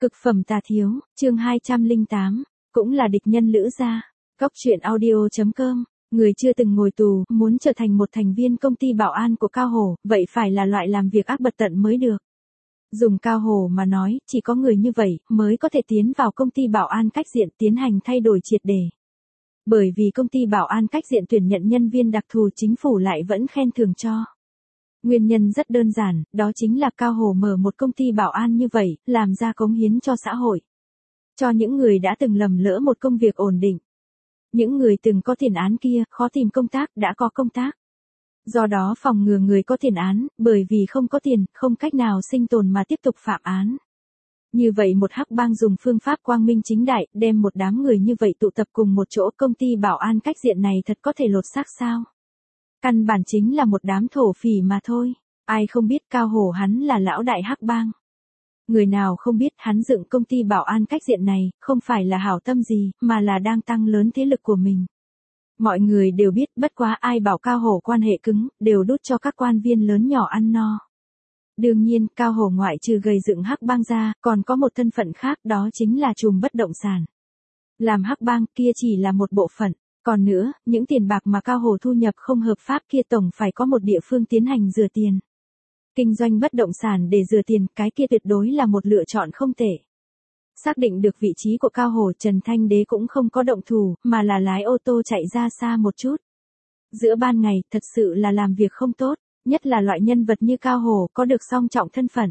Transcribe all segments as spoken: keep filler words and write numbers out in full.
Cực phẩm tà thiếu, chương hai trăm lẻ tám, cũng là địch nhân Lữ gia. Cóc truyện audio chấm com, người chưa từng ngồi tù, muốn trở thành một thành viên công ty bảo an của Cao Hổ, vậy phải là loại làm việc ác bật tận mới được. Dùng Cao Hổ mà nói, chỉ có người như vậy, mới có thể tiến vào công ty bảo an cách diện tiến hành thay đổi triệt để. Bởi vì công ty bảo an cách diện tuyển nhận nhân viên đặc thù chính phủ lại vẫn khen thưởng cho. Nguyên nhân rất đơn giản, đó chính là Cao Hổ mở một công ty bảo an như vậy, làm ra cống hiến cho xã hội. Cho những người đã từng lầm lỡ một công việc ổn định. Những người từng có tiền án kia, khó tìm công tác, đã có công tác. Do đó phòng ngừa người có tiền án, bởi vì không có tiền, không cách nào sinh tồn mà tiếp tục phạm án. Như vậy một hắc bang dùng phương pháp quang minh chính đại, đem một đám người như vậy tụ tập cùng một chỗ, công ty bảo an cách diện này thật có thể lột xác sao? Căn bản chính là một đám thổ phỉ mà thôi. Ai không biết Cao Hổ hắn là lão đại hắc bang. Người nào không biết hắn dựng công ty bảo an cách diện này, không phải là hảo tâm gì, mà là đang tăng lớn thế lực của mình. Mọi người đều biết, bất quá ai bảo Cao Hổ quan hệ cứng, đều đút cho các quan viên lớn nhỏ ăn no. Đương nhiên, Cao Hổ ngoại trừ gầy dựng hắc bang ra, còn có một thân phận khác, đó chính là trùm bất động sản. Làm hắc bang kia chỉ là một bộ phận. Còn nữa, những tiền bạc mà Cao Hổ thu nhập không hợp pháp kia tổng phải có một địa phương tiến hành rửa tiền. Kinh doanh bất động sản để rửa tiền, cái kia tuyệt đối là một lựa chọn không tệ. Xác định được vị trí của Cao Hổ, Trần Thanh Đế cũng không có động thủ, mà là lái ô tô chạy ra xa một chút. Giữa ban ngày, thật sự là làm việc không tốt, nhất là loại nhân vật như Cao Hổ, có được song trọng thân phận.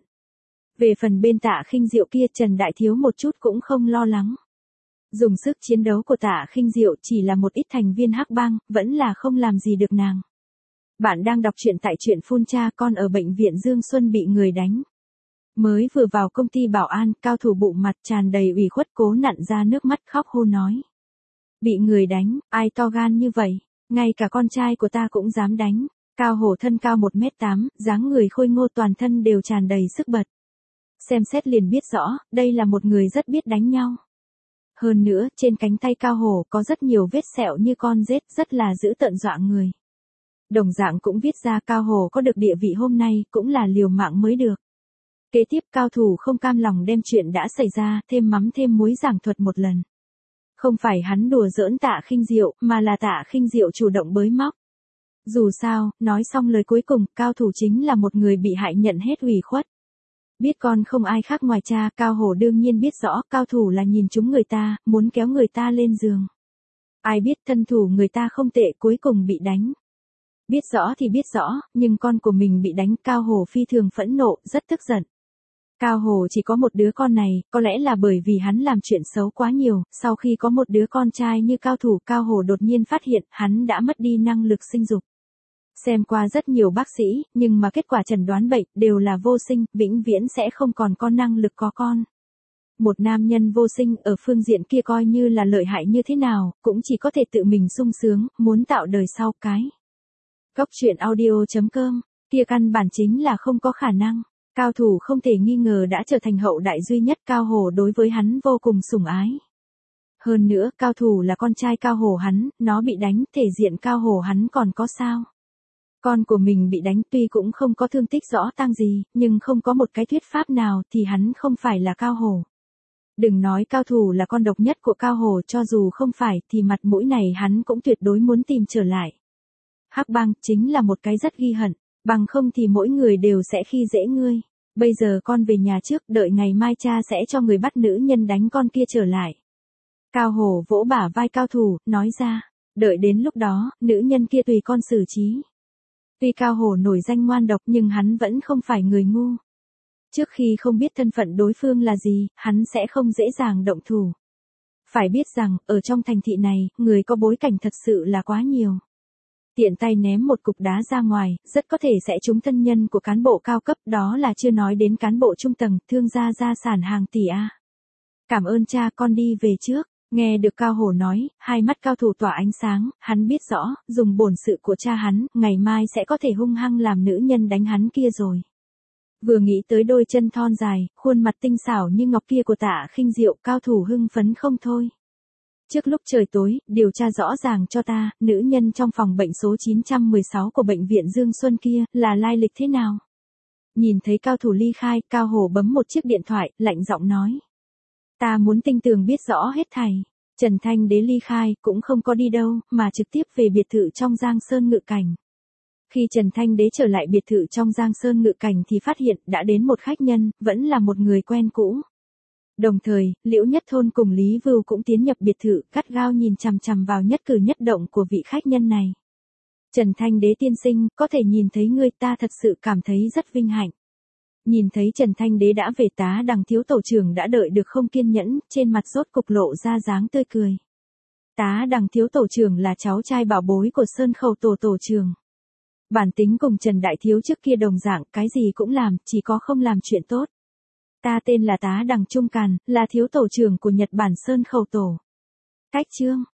Về phần bên Tạ Khinh Diệu kia, Trần Đại Thiếu một chút cũng không lo lắng. Dùng sức chiến đấu của Tạ Khinh Diệu chỉ là một ít thành viên hắc bang, vẫn là không làm gì được nàng. Bạn đang đọc truyện tại truyện phun cha con ở bệnh viện Dương Xuân bị người đánh. Mới vừa vào công ty bảo an, Cao Thủ bụng mặt tràn đầy ủy khuất cố nặn ra nước mắt khóc hô nói. Bị người đánh, ai to gan như vậy, ngay cả con trai của ta cũng dám đánh. Cao Hổ thân cao một mét tám, dáng người khôi ngô, toàn thân đều tràn đầy sức bật. Xem xét liền biết rõ, đây là một người rất biết đánh nhau. Hơn nữa, trên cánh tay Cao Hổ có rất nhiều vết sẹo như con rết, rất là dữ tợn dọa người. Đồng dạng cũng viết ra Cao Hổ có được địa vị hôm nay, cũng là liều mạng mới được. Kế tiếp Cao Thủ không cam lòng đem chuyện đã xảy ra, thêm mắm thêm muối giảng thuật một lần. Không phải hắn đùa giỡn Tạ Khinh Diệu, mà là Tạ Khinh Diệu chủ động bới móc. Dù sao, nói xong lời cuối cùng, Cao Thủ chính là một người bị hại nhận hết ủy khuất. Biết con không ai khác ngoài cha, Cao Hổ đương nhiên biết rõ, Cao Thủ là nhìn trúng người ta, muốn kéo người ta lên giường. Ai biết thân thủ người ta không tệ, cuối cùng bị đánh. Biết rõ thì biết rõ, nhưng con của mình bị đánh, Cao Hổ phi thường phẫn nộ, rất tức giận. Cao Hổ chỉ có một đứa con này, có lẽ là bởi vì hắn làm chuyện xấu quá nhiều, sau khi có một đứa con trai như Cao Thủ, Cao Hổ đột nhiên phát hiện, hắn đã mất đi năng lực sinh dục. Xem qua rất nhiều bác sĩ, nhưng mà kết quả chẩn đoán bệnh, đều là vô sinh, vĩnh viễn sẽ không còn có năng lực có con. Một nam nhân vô sinh, ở phương diện kia coi như là lợi hại như thế nào, cũng chỉ có thể tự mình sung sướng, muốn tạo đời sau cái. Cóc truyện audio chấm com, kia căn bản chính là không có khả năng. Cao Thủ không thể nghi ngờ đã trở thành hậu đại duy nhất, Cao Hổ đối với hắn vô cùng sủng ái. Hơn nữa, Cao Thủ là con trai Cao Hổ hắn, nó bị đánh, thể diện Cao Hổ hắn còn có sao? Con của mình bị đánh tuy cũng không có thương tích rõ tang gì, nhưng không có một cái thuyết pháp nào thì hắn không phải là Cao Hổ. Đừng nói Cao Thủ là con độc nhất của Cao Hổ, cho dù không phải thì mặt mũi này hắn cũng tuyệt đối muốn tìm trở lại. Hắc bang chính là một cái rất ghi hận, bằng không thì mỗi người đều sẽ khi dễ ngươi. Bây giờ con về nhà trước, đợi ngày mai cha sẽ cho người bắt nữ nhân đánh con kia trở lại. Cao Hổ vỗ bả vai Cao Thủ, nói ra, đợi đến lúc đó, nữ nhân kia tùy con xử trí. Tuy Cao Hổ nổi danh ngoan độc nhưng hắn vẫn không phải người ngu. Trước khi không biết thân phận đối phương là gì, hắn sẽ không dễ dàng động thủ. Phải biết rằng, ở trong thành thị này, người có bối cảnh thật sự là quá nhiều. Tiện tay ném một cục đá ra ngoài, rất có thể sẽ trúng thân nhân của cán bộ cao cấp, đó là chưa nói đến cán bộ trung tầng, thương gia gia sản hàng tỷ a. Cảm ơn cha, con đi về trước. Nghe được Cao Hổ nói, hai mắt Cao Thủ tỏa ánh sáng, hắn biết rõ, dùng bổn sự của cha hắn, ngày mai sẽ có thể hung hăng làm nữ nhân đánh hắn kia rồi. Vừa nghĩ tới đôi chân thon dài, khuôn mặt tinh xảo như ngọc kia của Tạ Khinh Diệu, Cao Thủ hưng phấn không thôi. Trước lúc trời tối, điều tra rõ ràng cho ta, nữ nhân trong phòng bệnh số chín trăm mười sáu của bệnh viện Dương Xuân kia, là lai lịch thế nào? Nhìn thấy Cao Thủ ly khai, Cao Hổ bấm một chiếc điện thoại, lạnh giọng nói. Ta muốn tinh tường biết rõ hết thảy. Trần Thanh Đế ly khai, cũng không có đi đâu, mà trực tiếp về biệt thự trong Giang Sơn Ngự Cảnh. Khi Trần Thanh Đế trở lại biệt thự trong Giang Sơn Ngự Cảnh thì phát hiện đã đến một khách nhân, vẫn là một người quen cũ. Đồng thời, Liễu Nhất Thôn cùng Lý Vưu cũng tiến nhập biệt thự, gắt gao nhìn chằm chằm vào nhất cử nhất động của vị khách nhân này. Trần Thanh Đế tiên sinh, có thể nhìn thấy ngươi, ta thật sự cảm thấy rất vinh hạnh. Nhìn thấy Trần Thanh Đế đã về, Tá Đằng thiếu tổ trưởng đã đợi được không kiên nhẫn, trên mặt rốt cục lộ ra dáng tươi cười. Tá Đằng thiếu tổ trưởng là cháu trai bảo bối của Sơn Khẩu tổ tổ trưởng. Bản tính cùng Trần Đại thiếu trước kia đồng dạng, cái gì cũng làm, chỉ có không làm chuyện tốt. Ta tên là Tá Đằng Trung Càn, là thiếu tổ trưởng của Nhật Bản Sơn Khẩu tổ. Cách chương